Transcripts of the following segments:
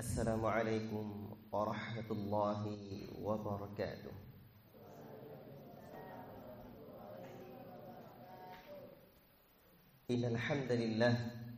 Assalamualaikum warahmatullahi wabarakatuh. Innal hamdalillah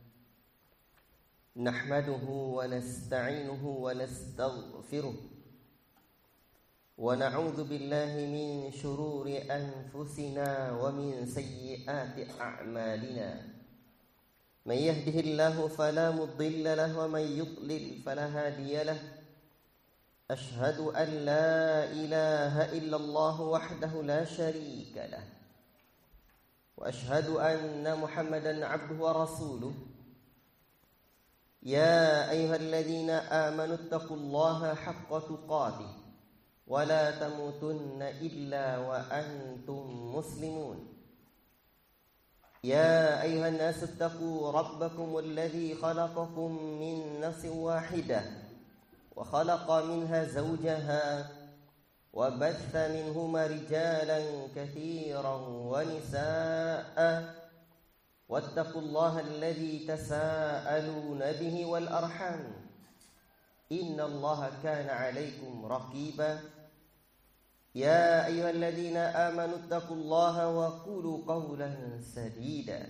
nahmaduhu wa nasta'inuhu wa nastaghfiruh wa na'udzu billahi min shururi anfusina wa min sayyiati a'malina. من يهده الله فلا مضل له ومن يضلل فلا هادي له أشهد أن لا إله إلا الله وحده لا شريك له وأشهد أن محمدا عبده ورسوله يا أيها الذين آمنوا اتقوا الله حق تقاته ولا تموتن إلا وأنتم مسلمون يا أيها الناس اتقوا ربكم الذي خلقكم من نفس واحدة وخلق منها زوجها وبث منهما رجالا كثيرا ونساء واتقوا الله الذي تساءلون به والأرحام إن الله كان عليكم رقيبا يا أيها الذين آمنوا اتقوا الله وقولوا قولا سديدا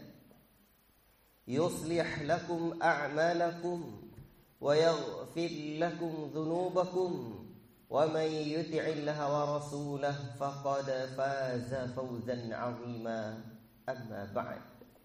يصلح لكم أعمالكم ويغفر لكم ذنوبكم ومن يطع الله ورسوله فقد فاز فوزا عظيما أما بعد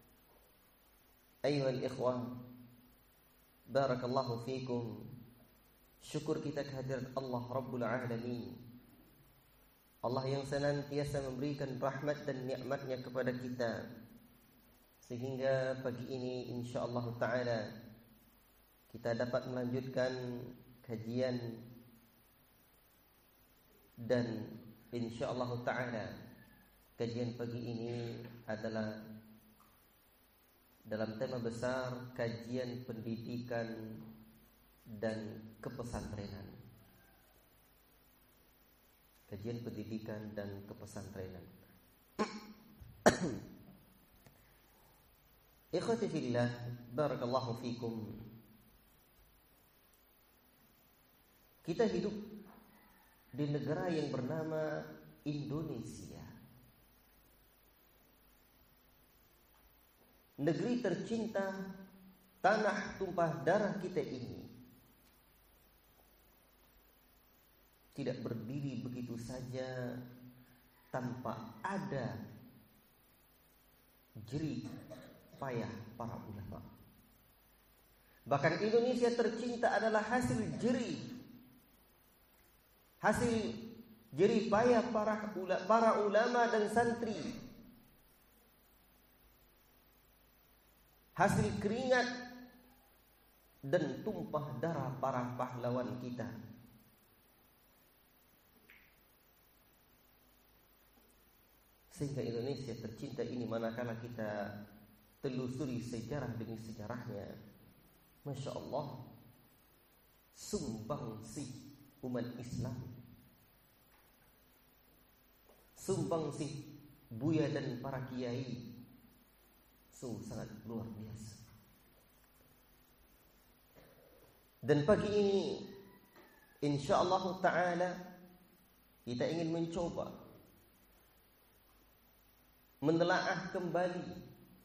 أيها الإخوة بارك الله فيكم. Syukur kita kehadirat Allah Rabbul Alamin, Allah yang senantiasa memberikan rahmat dan nikmatnya kepada kita, sehingga pagi ini insyaallah ta'ala kita dapat melanjutkan kajian, dan insyaallah ta'ala kajian pagi ini adalah dalam tema besar kajian pendidikan dan kepesantrenan. Kajian pendidikan dan kepesantrenan. Ikhwati fillah, barakallahu fikum. Kita hidup di negara yang bernama Indonesia. Negeri tercinta, tanah tumpah darah kita ini tidak berdiri begitu saja tanpa ada jerih payah para ulama. Bahkan Indonesia tercinta adalah hasil jerih payah para ulama dan santri, hasil keringat dan tumpah darah para pahlawan kita. Sehingga Indonesia tercinta ini, manakala kita telusuri sejarah demi sejarahnya, Masya Allah, sumbangsih umat Islam, sumbangsih buya dan para kiai sungguh sangat luar biasa. Dan pagi ini insyaallah ta'ala kita ingin mencoba menelaah kembali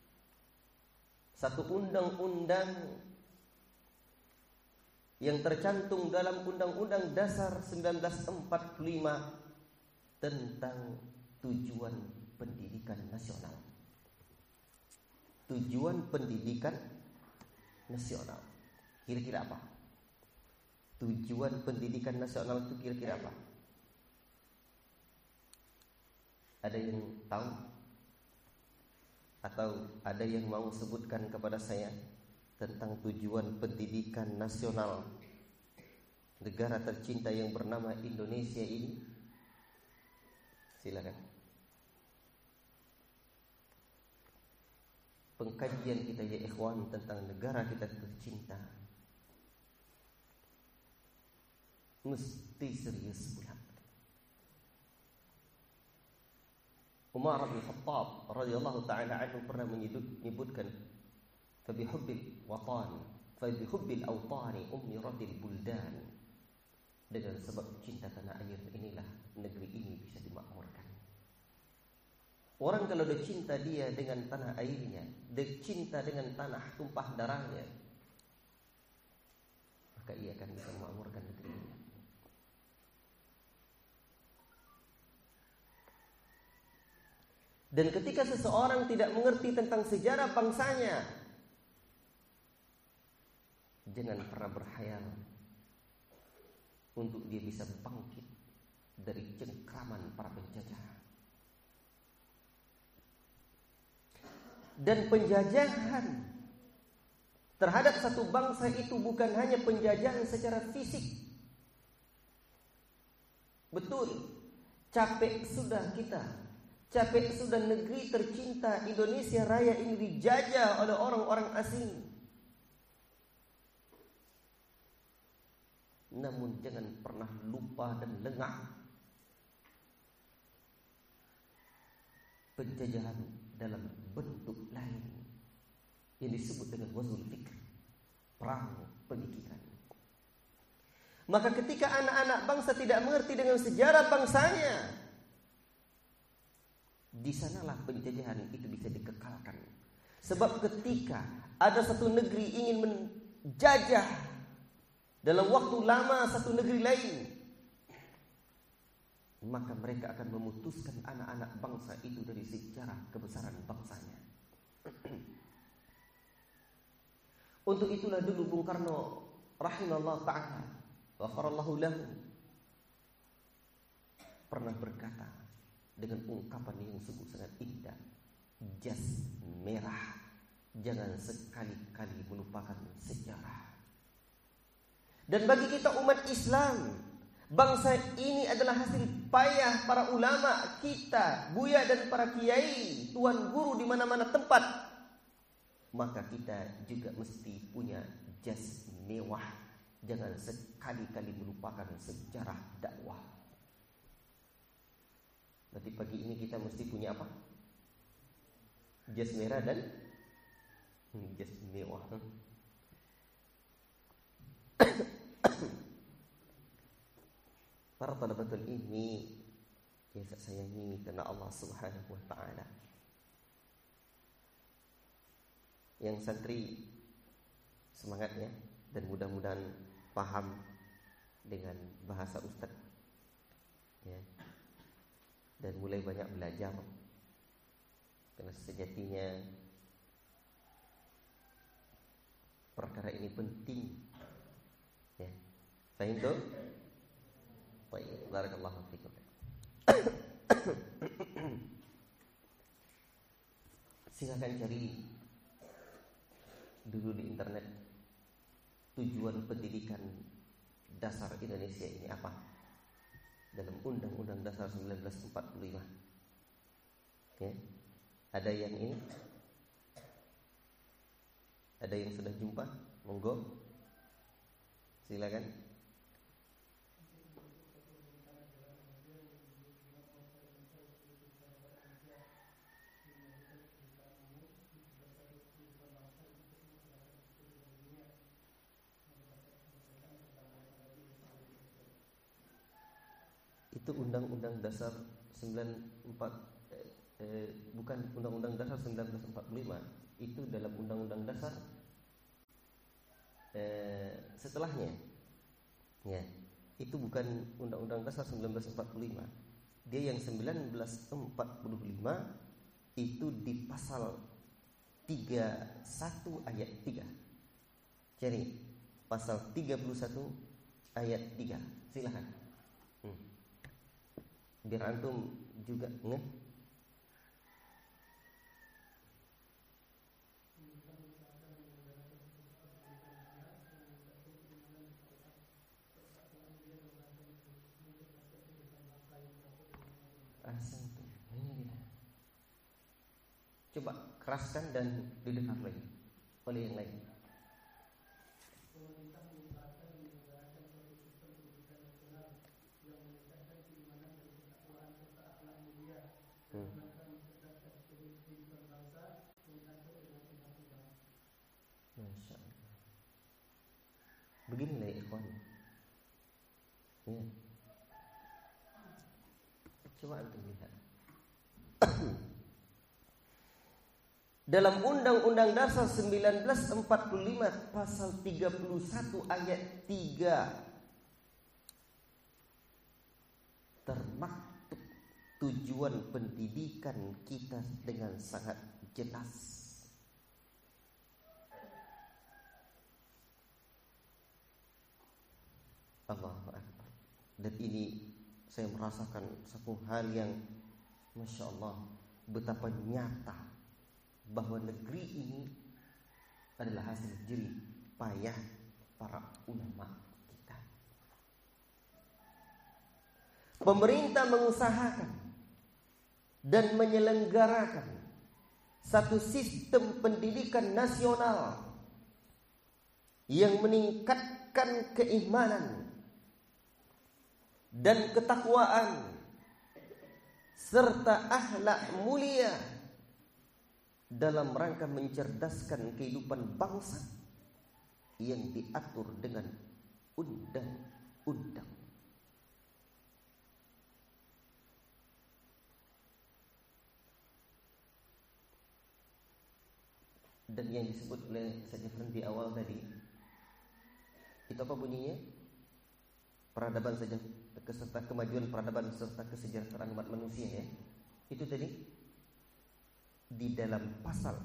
satu undang-undang yang tercantum dalam Undang-Undang Dasar 1945 tentang tujuan pendidikan nasional. Tujuan pendidikan nasional. Kira-kira apa? Tujuan pendidikan nasional itu kira-kira apa? Ada yang tahu? Atau ada yang mau sebutkan kepada saya tentang tujuan pendidikan nasional negara tercinta yang bernama Indonesia ini? Silakan. Pengkajian kita ya ikhwan tentang negara kita tercinta mesti serius pula. Umar bin Khattab radhiyallahu taala anhu pernah menyebutkan, "Fabihubbil watan fa bihubbil awtani ummiratil buldan. Dengan sebab cinta tanah air inilah negeri ini bisa dimakmurkan. Orang kalau udah cinta dia dengan tanah airnya, dia cinta dengan tanah tumpah darahnya, maka ia akan bisa memakmurkan negeri ini. Dan ketika seseorang tidak mengerti tentang sejarah bangsanya, jangan pernah berkhayal untuk dia bisa bangkit dari cengkraman para penjajah. Dan penjajahan terhadap satu bangsa itu bukan hanya penjajahan secara fisik. Betul, capek sudah kita, capek sudah negeri tercinta Indonesia Raya ini dijajah oleh orang-orang asing. Namun jangan pernah lupa dan lengah penjajahan dalam bentuk lain yang disebut dengan wazul fikr, perang pemikiran. Maka ketika anak-anak bangsa tidak mengerti dengan sejarah bangsanya, di sanalah penjajahan itu bisa dikekalkan. Sebab ketika ada satu negeri ingin menjajah dalam waktu lama satu negeri lain, maka mereka akan memutuskan anak-anak bangsa itu dari sejarah kebesaran bangsanya. Untuk itulah dulu Bung Karno rahimahullah ta'ala wa ghafarallahu lahu pernah berkata dengan ungkapan yang sungguh sangat indah, jas merah, jangan sekali-kali melupakan sejarah. Dan bagi kita umat Islam, bangsa ini adalah hasil payah para ulama kita, buya dan para kiai, tuan guru di mana-mana tempat. Maka kita juga mesti punya jas mewah. Jangan sekali-kali melupakan sejarah dakwah. Nanti pagi ini kita mesti punya apa? Jas merah dan jas mewah. Para talabatul ilmi yang saya sayangi karena Allah Subhanahu wa taala. Yang santri semangatnya dan mudah-mudahan paham dengan bahasa ustaz, ya. Dan mulai banyak belajar karena sejatinya perkara ini penting, ya. Fahim tuh? Baik, barakallahu fikum. Silakan cari dulu di internet tujuan pendidikan dasar Indonesia ini apa dalam Undang-Undang Dasar 1945. Ya. Ada yang ini? Ada yang sudah jumpa? Monggo. Silakan. Itu Undang-Undang Dasar 94 bukan Undang-Undang Dasar 1945, itu dalam Undang-Undang Dasar setelahnya. Ya, itu bukan Undang-Undang Dasar 1945. Dia yang 1945 itu di pasal 31 ayat 3. Jadi pasal 31 ayat 3. Silakan. Biar antum juga ngeh. Ahsantum. Ini dia. Coba keraskan dan didengar lagi oleh yang lain. Masya Allah. Coba antum lihat. Dalam Undang-Undang Dasar 1945 pasal 31 ayat 3 termaktub tujuan pendidikan kita dengan sangat jelas. Allahu Akbar. Dan ini saya merasakan satu hal yang Masya Allah, betapa nyata bahwa negeri ini adalah hasil jerih payah para ulama kita. Pemerintah mengusahakan dan menyelenggarakan satu sistem pendidikan nasional yang meningkatkan keimanan dan ketakwaan serta akhlak mulia dalam rangka mencerdaskan kehidupan bangsa yang diatur dengan undang-undang. Dan yang disebut oleh Sayyid Jafar di awal tadi, itu apa bunyinya? Peradaban saja, serta kemajuan peradaban serta kesejahteraan umat manusia, ya. Itu tadi di dalam pasal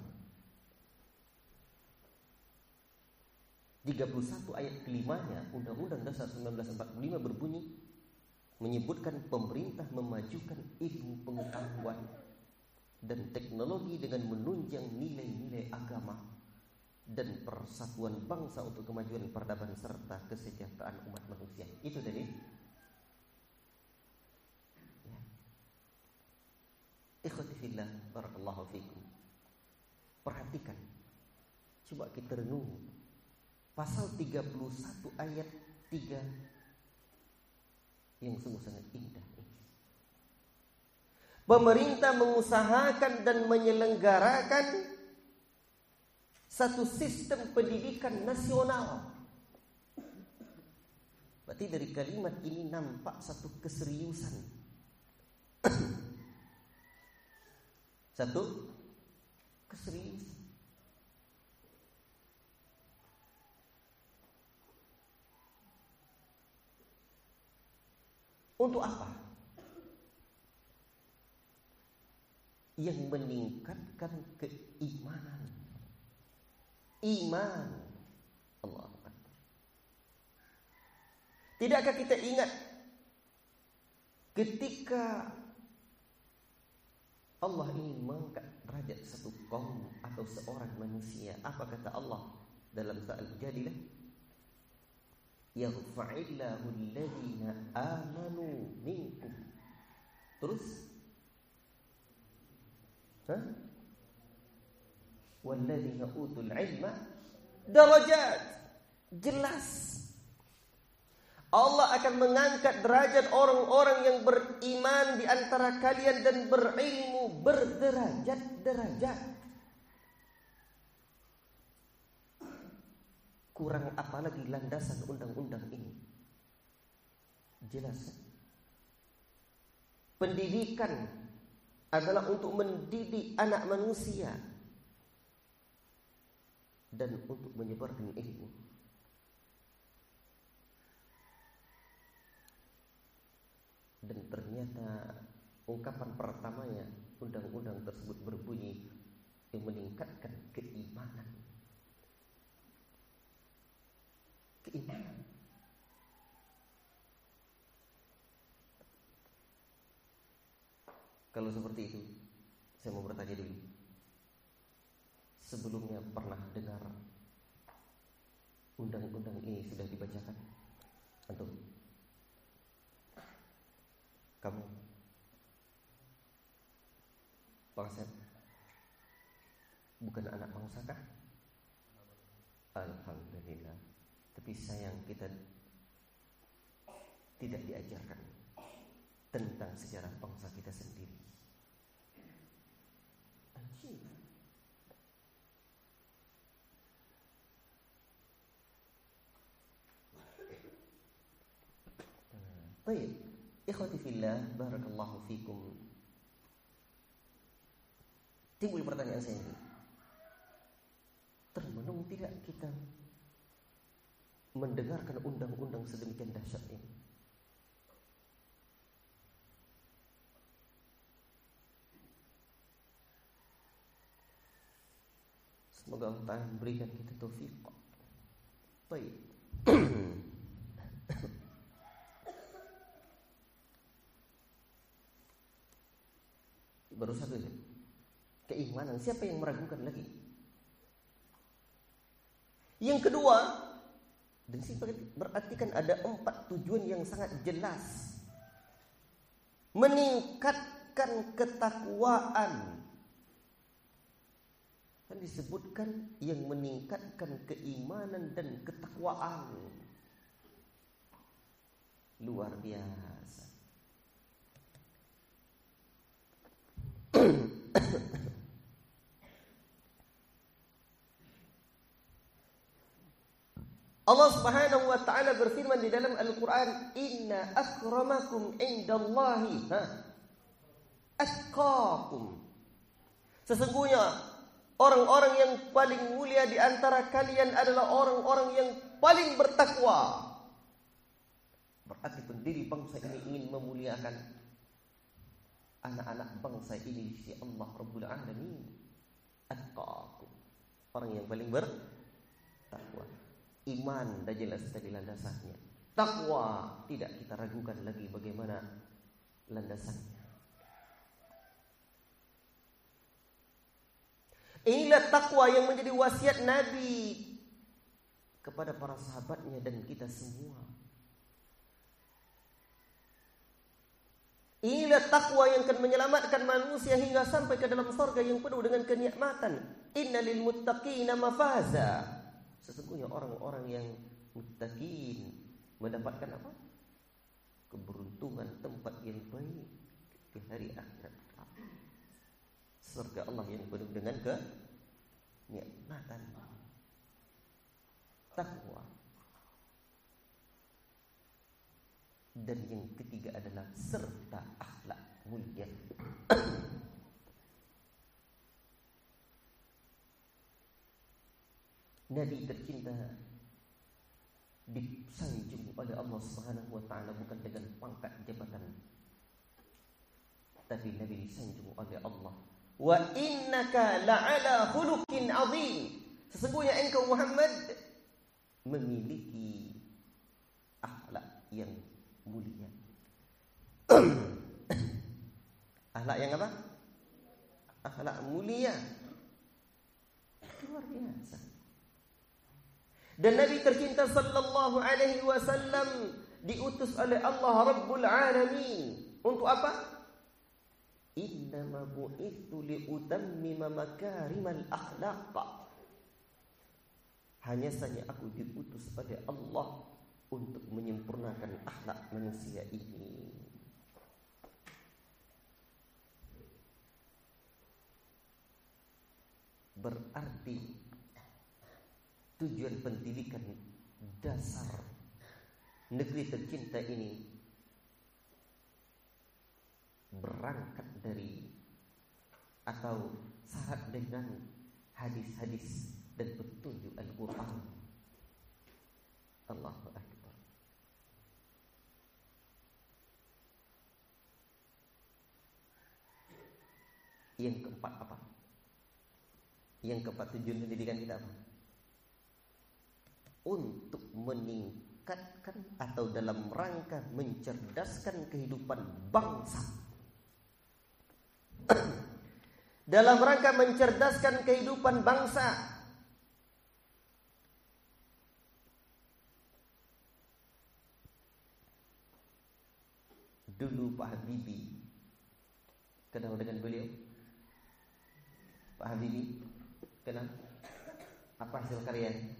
31 ayat kelimanya Undang-Undang Dasar 1945 berbunyi menyebutkan pemerintah memajukan ilmu pengetahuan dan teknologi dengan menunjang nilai-nilai agama dan persatuan bangsa untuk kemajuan peradaban serta kesejahteraan umat manusia. Itu tadi. Ya. Ikhwati fillah, barakallahu fikum. Perhatikan. Coba kita renungi. Pasal 31 ayat 3 yang sungguh sangat indah. Pemerintah mengusahakan dan menyelenggarakan satu sistem pendidikan nasional. Berarti dari kalimat ini nampak satu keseriusan. Satu keseriusan. Untuk apa? Yang meningkatkan keimanan. Iman. Allah Akbar. Tidakkah kita ingat ketika Allah ingin mengangkat derajat satu kaum atau seorang manusia, apa kata Allah dalam surah Al-Mujadilah? Yarfa'illahu alladhina amanu minkum. Terus walladzina utul ilma darajat. Jelas Allah akan mengangkat derajat orang-orang yang beriman di antara kalian dan berilmu berderajat-derajat. Kurang apa lagi landasan undang-undang ini? Jelas. Pendidikan adalah untuk mendidik anak manusia dan untuk menyebarkan ilmu. Dan ternyata ungkapan pertamanya undang-undang tersebut berbunyi yang meningkatkan keimanan. Keimanan. Kalau seperti itu, saya mau bertanya dulu. Sebelumnya pernah dengar undang-undang ini sudah dibacakan? Antum? Kamu? Pak Asep? Bukan anak bangsa kah? Alhamdulillah. Tapi sayang kita tidak diajarkan tentang sejarah bangsa kita sendiri. Baik, Ikhwati fillah, barakallahu fikum. Timbul pertanyaan saya ini. Termenung tidak kita mendengarkan undang-undang sedemikian dahsyat ini? Semoga Allah Ta'ala memberikan kita taufik. Baik. Baru satu itu. Keimanan. Siapa yang meragukan lagi? Yang kedua, dan berarti kan ada 4 tujuan yang sangat jelas. Meningkatkan ketakwaan. Kan disebutkan yang meningkatkan keimanan dan ketakwaan. Luar biasa. Allah Subhanahu wa taala berfirman di dalam Al-Qur'an, "Inna akramakum indallahi atqakum." Sesungguhnya orang-orang yang paling mulia di antara kalian adalah orang-orang yang paling bertakwa. Berarti pendiri bangsa ini ingin memuliakan anak-anak bangsa ini di sisi Allah Rabbul Alamin. Atqakum, orang yang paling bertakwa. Iman dah jelas tadi landasannya. Takwa tidak kita ragukan lagi bagaimana landasannya. Inilah takwa yang menjadi wasiat Nabi kepada para sahabatnya dan kita semua. Inilah takwa yang akan menyelamatkan manusia hingga sampai ke dalam surga yang penuh dengan kenikmatan. Innalil muttaqina mafaza. Sesungguhnya orang-orang yang muttaqin mendapatkan apa? Keberuntungan, tempat yang baik di hari akhirat. Surga Allah yang penuh dengan kenikmatan. Takwa. Dan yang ketiga adalah serta akhlak mulia. Nabi tercinta disanjung oleh Allah Subhanahu wa taala bukan dengan pangkat jabatan, tapi Nabi disanjung oleh Allah. Wa innaka la'ala khuluqin 'azim. Sesungguhnya engkau Muhammad memiliki akhlak yang mulia. Akhlak yang apa? Akhlak mulia. Luar biasa. Dan Nabi tercinta sallallahu alaihi wasallam diutus oleh Allah Rabbul Alamin untuk apa? Innama bu'ithu liutammima makarimal akhlaq. Hanya saja aku diutus oleh Allah untuk menyempurnakan akhlak manusia ini. Berarti tujuan pendidikan dasar negeri tercinta ini berangkat dari atau syarat dengan hadis-hadis dan petunjuk Al-Quran. Allahu Akbar. Yang keempat apa? Yang keempat tujuan pendidikan kita apa? Untuk meningkatkan atau dalam rangka mencerdaskan kehidupan bangsa. Dalam rangka mencerdaskan kehidupan bangsa. Dulu Pak Habibie, kenal dengan beliau? Pak Habibie, kenal? Apa hasil karyanya?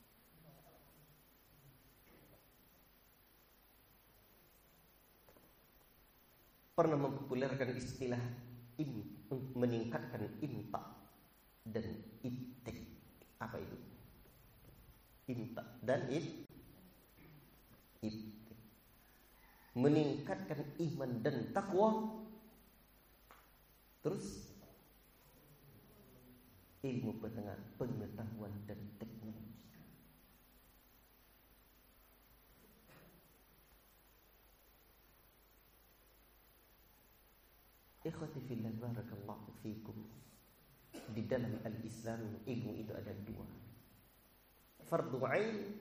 Pernah mempopulerkan istilah ini untuk meningkatkan intak dan itik. Apa itu? Intak dan itik. meningkatkan iman dan takwa. Terus ilmu pengetahuan dan teknologi. Ikhwati fillah, barakallahu fikum. Di dalam al-Islam ilmu itu ada dua. Fardhu ain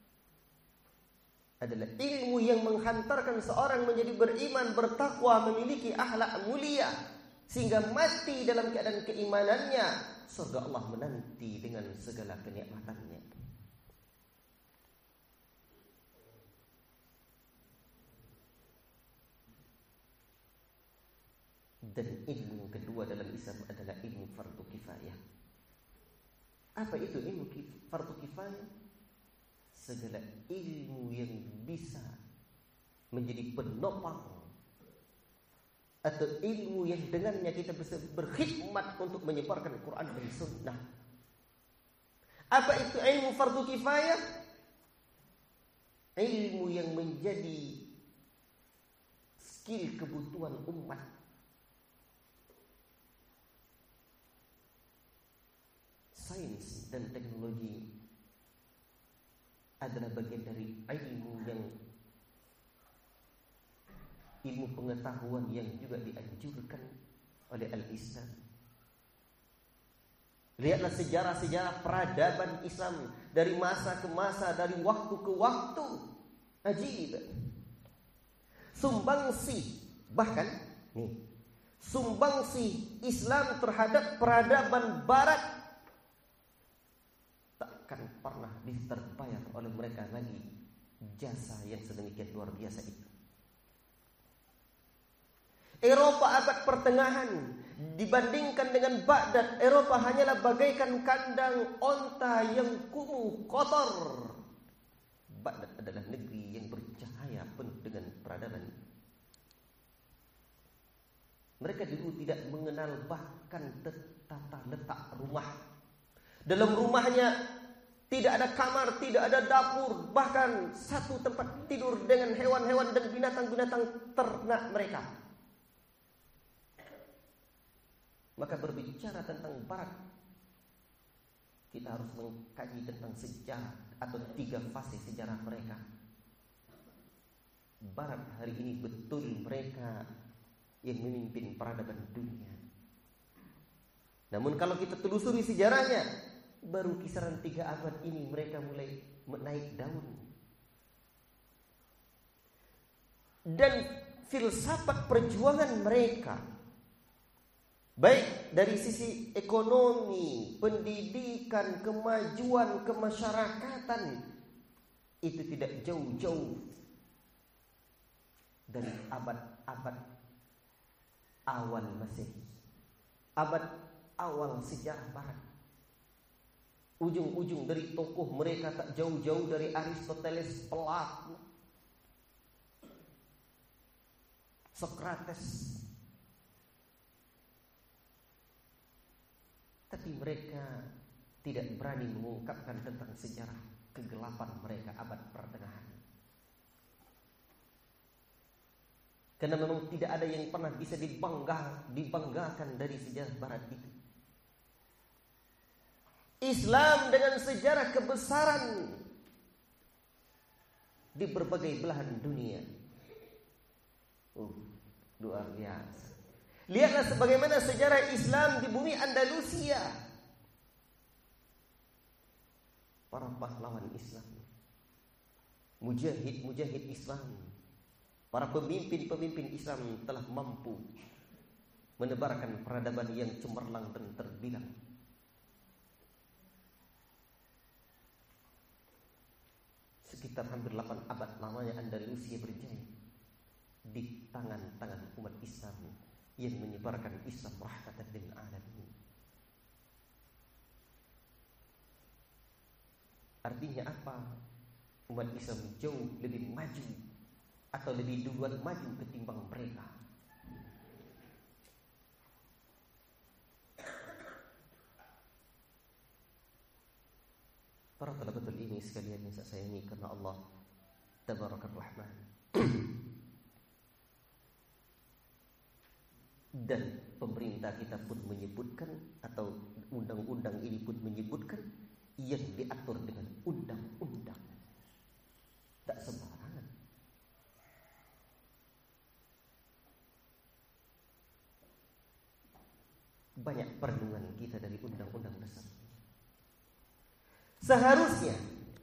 adalah ilmu yang menghantarkan seorang menjadi beriman, bertakwa, memiliki akhlak mulia, sehingga mati dalam keadaan keimanannya, surga Allah menanti dengan segala kenikmatannya. Dan ilmu yang kedua dalam Islam adalah ilmu fardu kifayah. Apa itu ilmu fardu kifayah? Segala ilmu yang bisa menjadi penopang atau ilmu yang dengannya kita bisa berkhidmat untuk menyebarkan Quran dan Sunnah. Apa itu ilmu fardu kifayah? Ilmu yang menjadi skill kebutuhan umat. Sains dan teknologi adalah bagian dari ilmu pengetahuan yang juga dianjurkan oleh al-Islam. Lihatlah sejarah-sejarah peradaban Islam dari masa ke masa, dari waktu ke waktu. Ajib. Sumbangsi Islam terhadap peradaban Barat takkan pernah terbayar oleh mereka lagi jasa yang sedemikian luar biasa itu. Eropa abad pertengahan dibandingkan dengan Baghdad, Eropa hanyalah bagaikan kandang onta yang kumuh, kotor. Baghdad adalah negeri yang bercahaya penuh dengan peradaban. Mereka dulu tidak mengenal bahkan tata letak rumah. Dalam rumahnya tidak ada kamar, tidak ada dapur, bahkan satu tempat tidur dengan hewan-hewan dan binatang-binatang ternak mereka. Maka berbicara tentang Barat, kita harus mengkaji tentang sejarah atau 3 fase sejarah mereka. Barat hari ini betul mereka yang memimpin peradaban dunia. Namun kalau kita telusuri sejarahnya, baru kisaran 3 abad ini mereka mulai naik daun. Dan filsafat perjuangan mereka, baik dari sisi ekonomi, pendidikan, kemajuan kemasyarakatan, itu tidak jauh-jauh dari abad-abad awal Masehi, abad awal sejarah Barat. Ujung-ujung dari tokoh mereka tak jauh-jauh dari Aristoteles, Plato, Sokrates. Tapi mereka tidak berani mengungkapkan tentang sejarah kegelapan mereka abad pertengahan. Karena memang tidak ada yang pernah bisa dibanggakan dari sejarah Barat itu. Islam dengan sejarah kebesaran di berbagai belahan dunia. Luar biasa. Lihatlah sebagaimana sejarah Islam di bumi Andalusia. Para pahlawan Islam, mujahid Islam, para pemimpin Islam telah mampu menebarkan peradaban yang cemerlang dan terbilang. Sekitar hampir 8 abad lamanya Andalusia berjaya di tangan-tangan umat Islam yang menyebarkan Islam rahmatan lil alamin. Artinya apa? Umat Islam jauh lebih maju atau lebih duluan maju ketimbang mereka. Para talabatul ilmi sekalian yang saya sayangi karena Allah Tabarakar Rahman. Dan pemerintah kita pun menyebutkan, atau undang-undang ini pun menyebutkan, yang diatur dengan undang-undang. Tak sembarangan. Banyak perlindungan kita dari undang-undang dasar. Seharusnya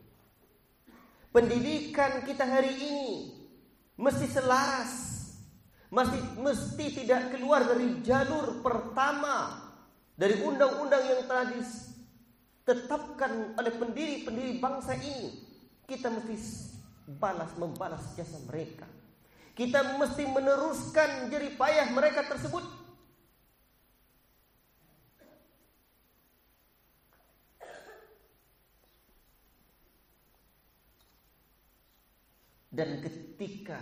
pendidikan kita hari ini mesti selaras, mesti tidak keluar dari jalur pertama dari undang-undang yang telah ditetapkan oleh pendiri-pendiri bangsa ini. Kita mesti membalas jasa mereka. Kita mesti meneruskan jerih payah mereka tersebut. Dan ketika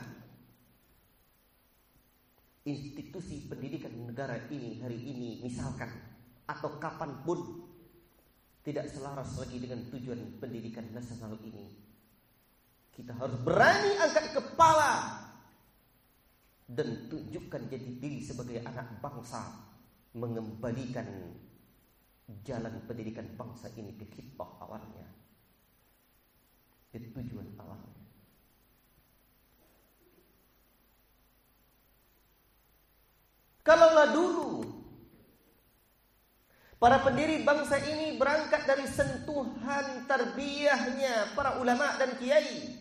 institusi pendidikan negara ini hari ini misalkan atau kapanpun tidak selaras lagi dengan tujuan pendidikan nasional ini, kita harus berani angkat kepala dan tunjukkan jati diri sebagai anak bangsa, mengembalikan jalan pendidikan bangsa ini ke khitbah awalnya, ke tujuan awalnya. Kalaulah dulu para pendiri bangsa ini berangkat dari sentuhan tarbiyahnya para ulama dan kiai,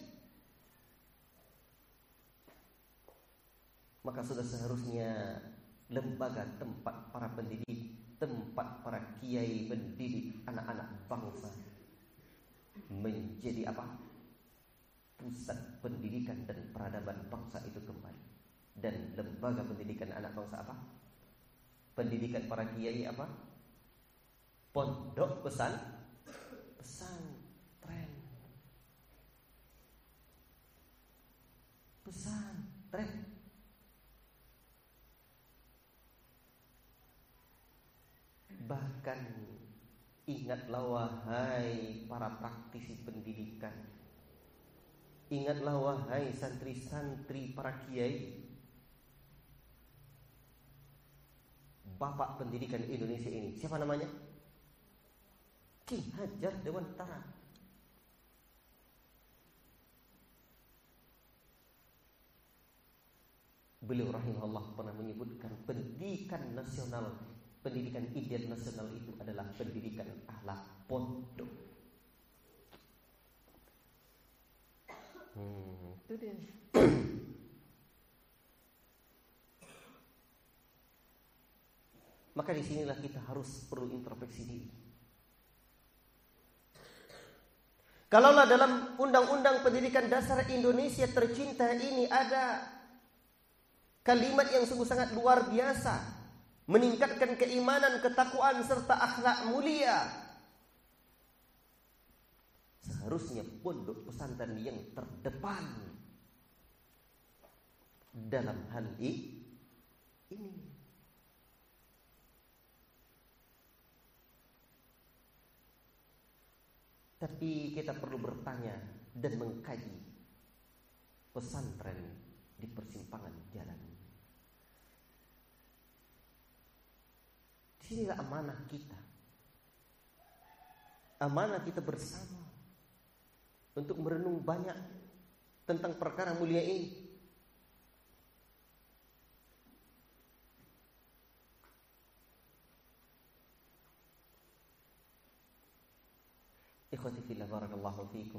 maka sudah seharusnya lembaga tempat para pendidik, tempat para kiai mendidik anak-anak bangsa menjadi apa? Pusat pendidikan dan peradaban bangsa itu kembali. Dan lembaga pendidikan anak bangsa apa? Pendidikan para kiai apa? Pondok pesantren. Bahkan ingatlah wahai para praktisi pendidikan, ingatlah wahai santri-santri para kiai, bapak pendidikan Indonesia ini, siapa namanya? Ki Hajar Dewantara. Beliau rahimahullah pernah menyebutkan pendidikan nasional, pendidikan ideal nasional itu adalah pendidikan akhlak pondok. Itu dia. Maka disinilah kita harus perlu introspeksi diri. Kalaulah dalam Undang-Undang Pendidikan Dasar Indonesia tercinta ini ada kalimat yang sungguh sangat luar biasa, meningkatkan keimanan, ketakwaan serta akhlak mulia, seharusnya pondok pesantren yang terdepan dalam hal ini. Tapi kita perlu bertanya dan mengkaji pesantren di persimpangan jalan. Disinilah amanah kita. Amanah kita bersama untuk merenung banyak tentang perkara mulia ini. Ikhwati fillah, barakallahu fiikum.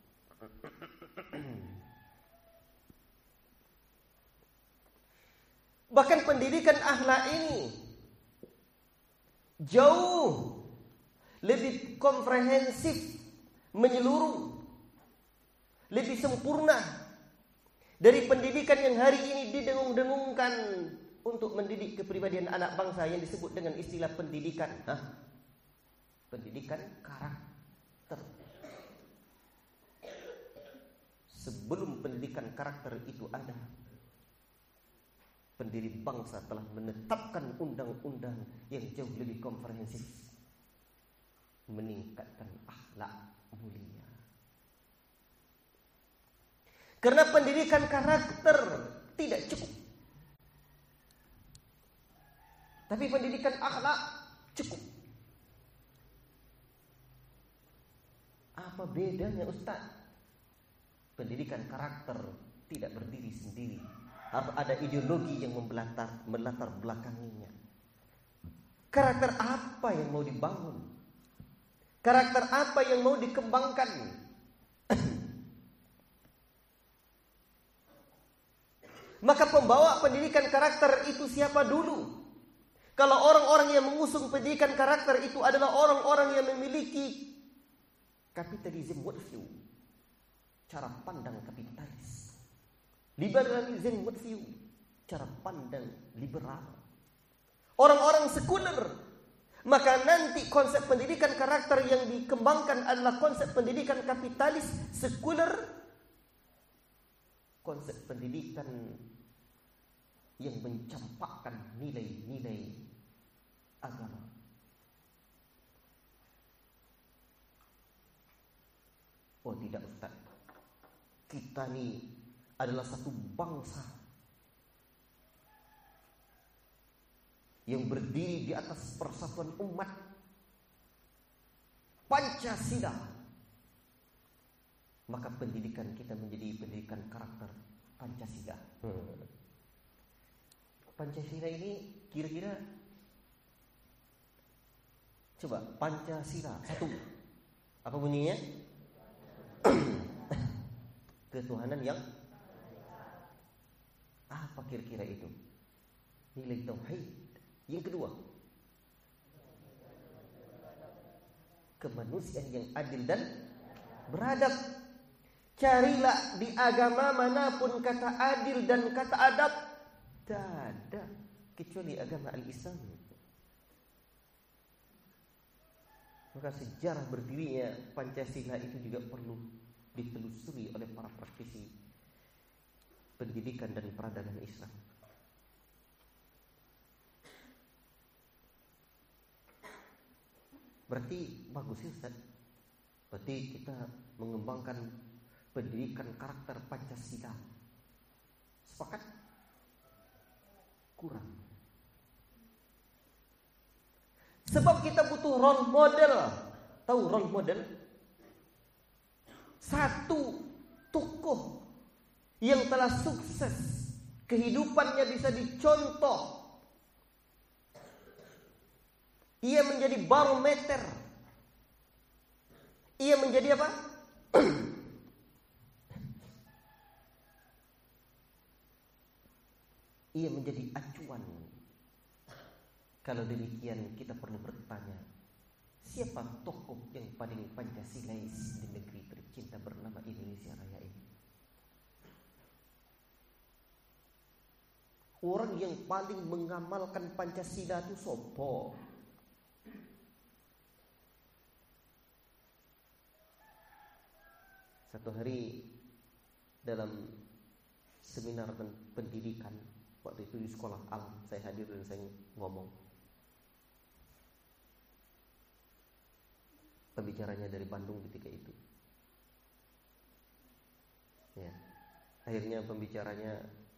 Bahkan pendidikan akhlak ini jauh lebih komprehensif, menyeluruh, lebih sempurna dari pendidikan yang hari ini didengung-dengungkan untuk mendidik kepribadian anak bangsa yang disebut dengan istilah pendidikan. Pendidikan karakter. Sebelum pendidikan karakter itu ada, pendiri bangsa telah menetapkan undang-undang yang jauh lebih komprehensif, meningkatkan akhlak mulia. Karena pendidikan karakter tidak cukup. Tapi pendidikan akhlak cukup. Apa bedanya Ustaz? Pendidikan karakter tidak berdiri sendiri. Harus ada ideologi yang melatar belakanginya. Karakter apa yang mau dibangun? Karakter apa yang mau dikembangkan? Maka pembawa pendidikan karakter itu siapa dulu? Kalau orang-orang yang mengusung pendidikan karakter itu adalah orang-orang yang memiliki kapitalism worldview, cara pandang kapitalis. Liberalism worldview, cara pandang liberal. Orang-orang sekuler. Maka nanti konsep pendidikan karakter yang dikembangkan adalah konsep pendidikan kapitalis sekuler. Konsep pendidikan yang mencampakkan nilai-nilai agama. Oh tidak Ustaz, kita ini adalah satu bangsa yang berdiri di atas persatuan umat Pancasila. Maka pendidikan kita menjadi pendidikan karakter Pancasila. Pancasila ini kira-kira, coba Pancasila satu, apa bunyinya? Ketuhanan yang apa kira-kira itu? Nilai tauhid. Yang kedua, kemanusiaan yang adil dan beradab. Carilah di agama manapun kata adil dan kata adab, tidak ada kecuali agama al-Islam. Maka sejarah berdirinya Pancasila itu juga perlu ditelusuri oleh para praktisi pendidikan dan peradaban Islam. Berarti bagus ya Ustaz. Berarti kita mengembangkan pendidikan karakter Pancasila. Sepakat? Kurang. Sebab kita butuh role model. Tahu role model? Satu tokoh yang telah sukses, kehidupannya bisa dicontoh. Ia menjadi barometer. Ia menjadi apa? Ia menjadi acuan. Kalau demikian kita perlu bertanya, siapa tokoh yang paling Pancasilais di negeri tercinta bernama Indonesia Raya ini? Orang yang paling mengamalkan Pancasila itu sopo? Satu hari dalam seminar pendidikan, waktu itu di sekolah alam, saya hadir dan saya ngomong. Pembicaranya dari Bandung ketika itu. Ya, akhirnya pembicaranya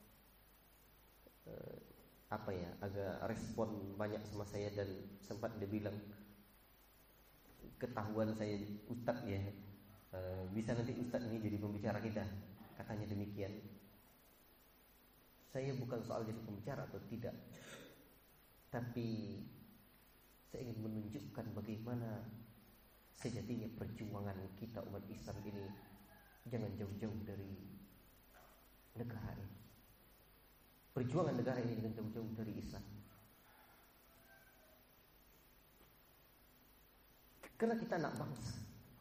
agak respon banyak sama saya dan sempat dia bilang, ketahuan saya ustadz ya. Bisa nanti ustadz ini jadi pembicara kita, katanya demikian. Saya bukan soal jadi pembicara atau tidak, tapi saya ingin menunjukkan bagaimana sejatinya perjuangan kita umat Islam ini jangan jauh-jauh dari negara ini. Perjuangan negara ini jangan jauh-jauh dari Islam. Karena kita anak bangsa.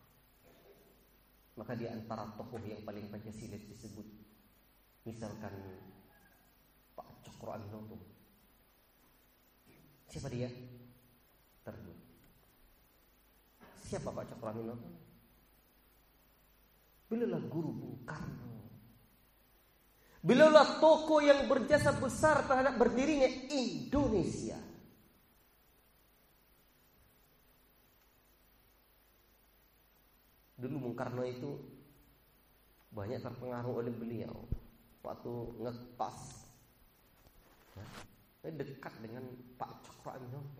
Maka di antara tokoh yang paling Pancasila disebut, misalkan Pak Cokro Aminoto. Siapa dia? Terus. Siapa Pak Cokro Aminoto? Beliaulah guru Bung Karno. Beliaulah tokoh yang berjasa besar terhadap berdirinya Indonesia. Dulu Bung Karno itu banyak terpengaruh oleh beliau waktu ngetos dekat dengan Pak Cokro Aminoto.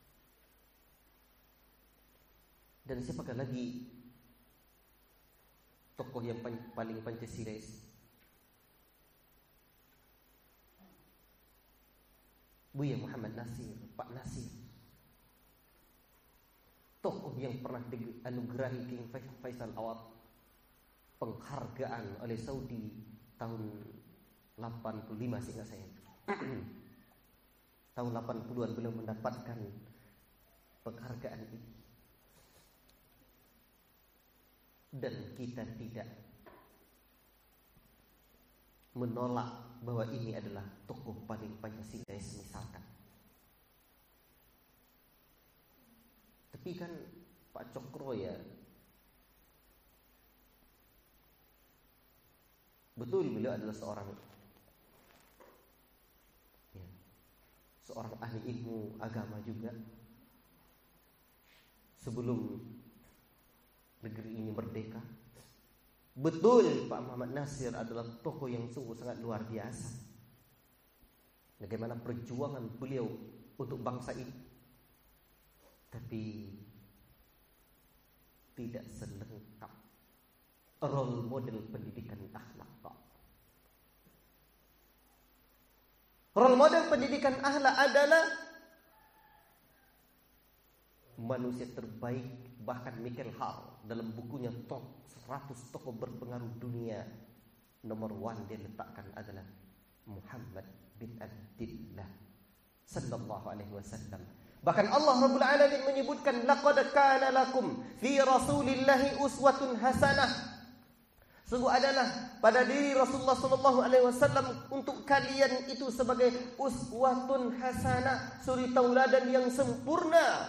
Dan siapakah lagi tokoh yang paling Pancasilais? Buya Muhammad Nasir, Pak Nasir, tokoh yang pernah dianugerahi King Faisal Awad penghargaan oleh Saudi tahun 85 seingat saya. Tahun 80-an beliau mendapatkan penghargaan ini. Dan kita tidak menolak bahwa ini adalah tokoh paling Pancasilais misalkan. Tapi kan Pak Cokro ya, betul beliau adalah seorang ahli ilmu agama juga. Sebelum negeri ini merdeka, betul Pak Muhammad Nasir adalah tokoh yang sungguh sangat luar biasa. Bagaimana perjuangan beliau untuk bangsa ini. Tapi tidak selengkap role model pendidikan akhlak. Role model pendidikan akhlak adalah manusia terbaik. Bahkan Michael Hall dalam bukunya Top 100 tokoh berpengaruh dunia, nomor 1 dia letakkan adalah Muhammad bin Abdillah sallallahu alaihi wasallam. Bahkan Allah Rabbul Alamin menyebutkan laqad kana lakum fi rasulillahi uswatun hasanah. Sungguh adalah pada diri Rasulullah sallallahu alaihi wasallam untuk kalian itu sebagai uswatun hasanah, suri tauladan yang sempurna.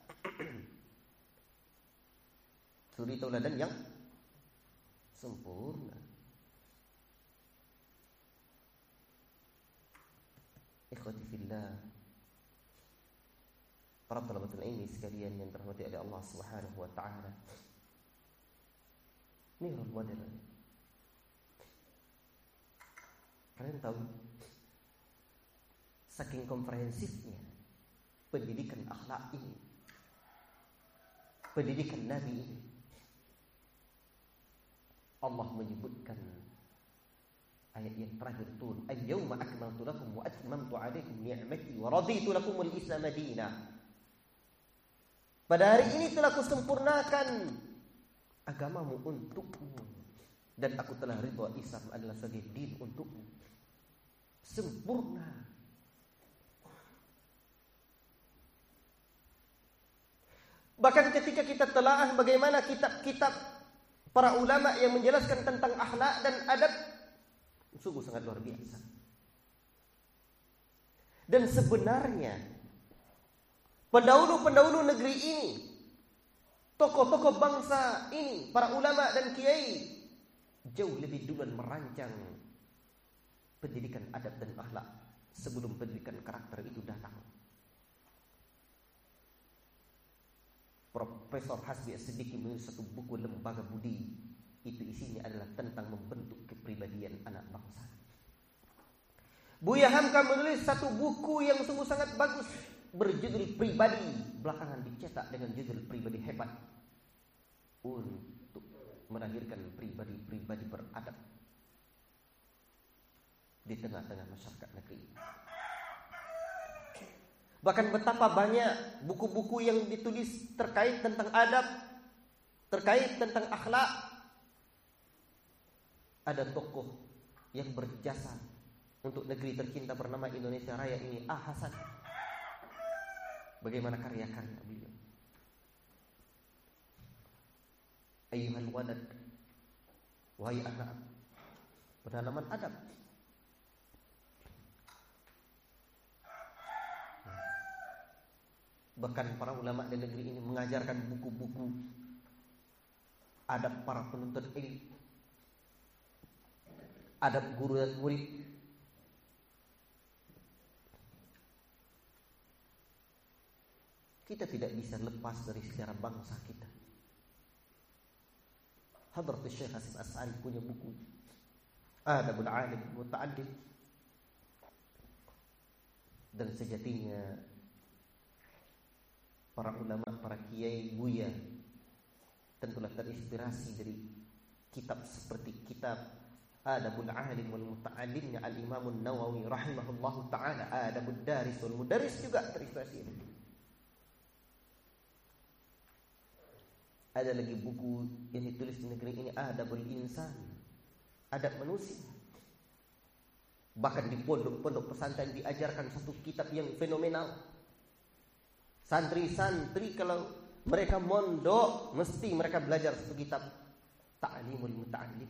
Suri tauladan yang sempurna. Ikhwati fillah, para talabatul ilmi sekalian yang dirahmati oleh Allah Subhanahu wa taala. Ini role model. Kalian tahu saking komprehensifnya pendidikan akhlak ini, pendidikan Nabi ini. Allah menyebutkan ayat yang terakhir turun, "Al-yawma akmaltu lakum wa atmamtu 'alaikum ni'mati wa raditu lakum al-Islam madina." Pada hari ini telah kusempurnakan agamamu untukmu dan aku telah ridha Islam adalah sebagai din untukmu. Sempurna. Bahkan ketika kita telaah bagaimana kitab-kitab para ulama yang menjelaskan tentang akhlak dan adab, sungguh sangat luar biasa. Dan sebenarnya pendahulu-pendahulu negeri ini, tokoh-tokoh bangsa ini, para ulama dan kiai, jauh lebih duluan merancang pendidikan adab dan akhlak sebelum pendidikan karakter itu datang. Profesor Hasbi As-Siddiqi menulis satu buku Lembaga Budi. Itu isinya adalah tentang membentuk kepribadian anak bangsa. Buya Hamka menulis satu buku yang sungguh sangat bagus berjudul Pribadi, belakangan dicetak dengan judul Pribadi Hebat, untuk melahirkan pribadi-pribadi beradab di tengah-tengah masyarakat negeri. Bahkan betapa banyak buku-buku yang ditulis terkait tentang adab, terkait tentang akhlak. Ada tokoh yang berjasa untuk negeri tercinta bernama Indonesia Raya ini, A. Hasan. Bagaimana karya-karya beliau? Ayyuhal walad, wahai anak, penanaman adab. Bahkan para ulama di negeri ini mengajarkan buku-buku adab para penuntut ilmu, adab guru dan murid. Kita tidak bisa lepas dari sejarah bangsa kita. Hadratus Syekh Hasim As'ari punya buku Adabul Alim Muta'addid. Dan sejatinya para ulama, para kiai buya tentulah terinspirasi dari kitab seperti kitab Adabul Alim wal Muta'allimnya Al-Imam An-Nawawi rahimahullahu ta'ala. Adabul Daris wal Mudaris juga terinspirasi ini. Ada lagi buku yang ditulis di negeri ini, Adabul Insan, adab manusia. Bahkan di pondok-pondok pesantren diajarkan satu kitab yang fenomenal. Santri-santri kalau mereka mondok mesti mereka belajar satu kitab, Ta'limul Muta'allim.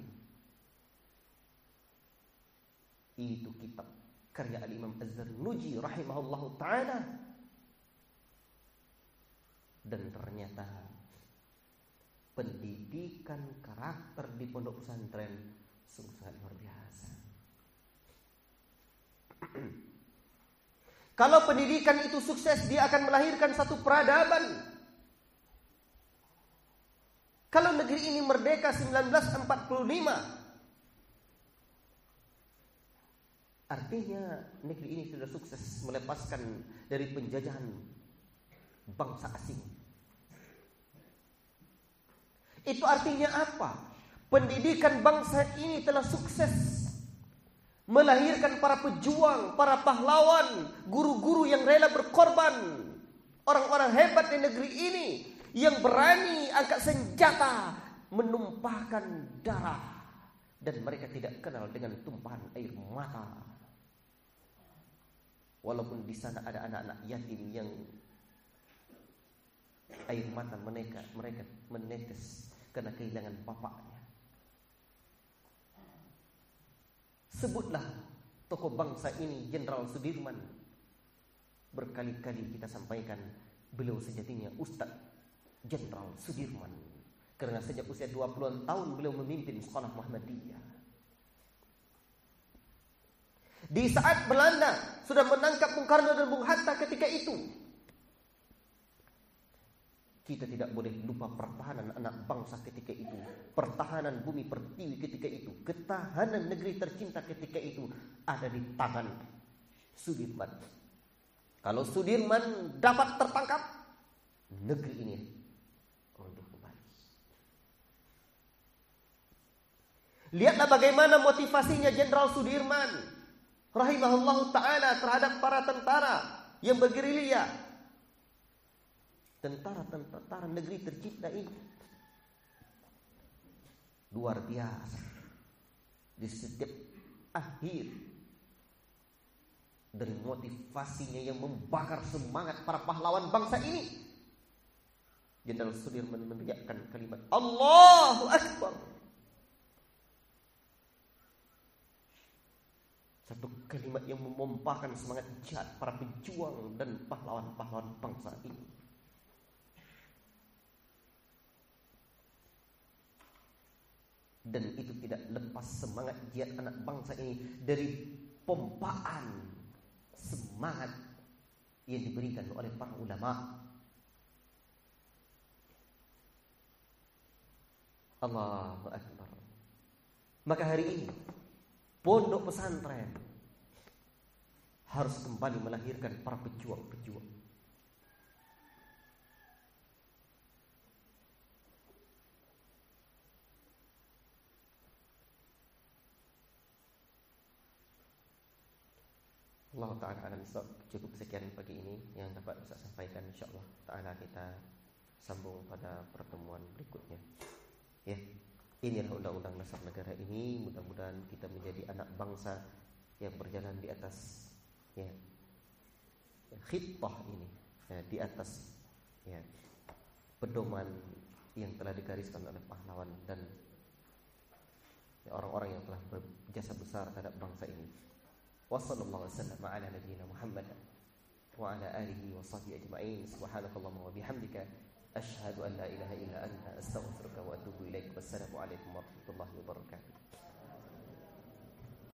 Itu kitab karya Al-Imam Az-Zarnuji rahimahullahu ta'ala. Dan ternyata pendidikan karakter di pondok pesantren sungguh sangat luar biasa. Kalau pendidikan itu sukses, dia akan melahirkan satu peradaban. Kalau negeri ini merdeka 1945, artinya negeri ini sudah sukses melepaskan dari penjajahan bangsa asing. Itu artinya apa? Pendidikan bangsa ini telah sukses melahirkan para pejuang, para pahlawan, guru-guru yang rela berkorban, orang-orang hebat di negeri ini yang berani angkat senjata, menumpahkan darah, dan mereka tidak kenal dengan tumpahan air mata. Walaupun di sana ada anak-anak yatim yang air mata mereka menetes karena kehilangan bapaknya. Sebutlah tokoh bangsa ini, Jenderal Sudirman. Berkali-kali kita sampaikan, beliau sejatinya Ustadz Jenderal Sudirman. Karena sejak usia 20-an tahun beliau memimpin sekolah Muhammadiyah. Di saat Belanda sudah menangkap Bung Karno dan Bung Hatta ketika itu, kita tidak boleh lupa pertahanan anak bangsa ketika itu, pertahanan bumi pertiwi ketika itu, ketahanan negeri tercinta ketika itu ada di tangan Sudirman. Kalau Sudirman dapat tertangkap, negeri ini runtuh kembali. Lihatlah bagaimana motivasinya Jenderal Sudirman rahimahullahu ta'ala terhadap para tentara yang bergerilya. Tentara negeri tercinta ini luar biasa. Di setiap akhir dari motivasinya yang membakar semangat para pahlawan bangsa ini, Jenderal Sudirman meneriakkan kalimat Allahu Akbar. Satu kalimat yang memompahkan semangat jihad para pejuang dan pahlawan-pahlawan bangsa ini. Dan itu tidak lepas semangat jihad anak bangsa ini dari pompaan semangat yang diberikan oleh para ulama. Allahu Akbar. Maka hari ini pondok pesantren harus kembali melahirkan para pejuang-pejuang. Allah Ta'ala alam cukup sekian pagi ini yang dapat saya sampaikan. InsyaAllah Ta'ala kita sambung pada pertemuan berikutnya. Ya, inilah undang-undang dasar negara ini. Mudah-mudahan kita menjadi anak bangsa yang berjalan di atas khittah ini, di atas pedoman yang telah digariskan oleh pahlawan dan orang-orang yang telah berjasa besar terhadap bangsa ini. Wassallallahu wasallam ala nabiyyina Muhammad wa ala alihi wa sahbihi ajma'in. Subhanakallahumma wa bihamdika asyhadu an la ilaha illa anta astaghfiruka wa atubu ilaik. Wassalamu alaikum warahmatullahi wabarakatuh.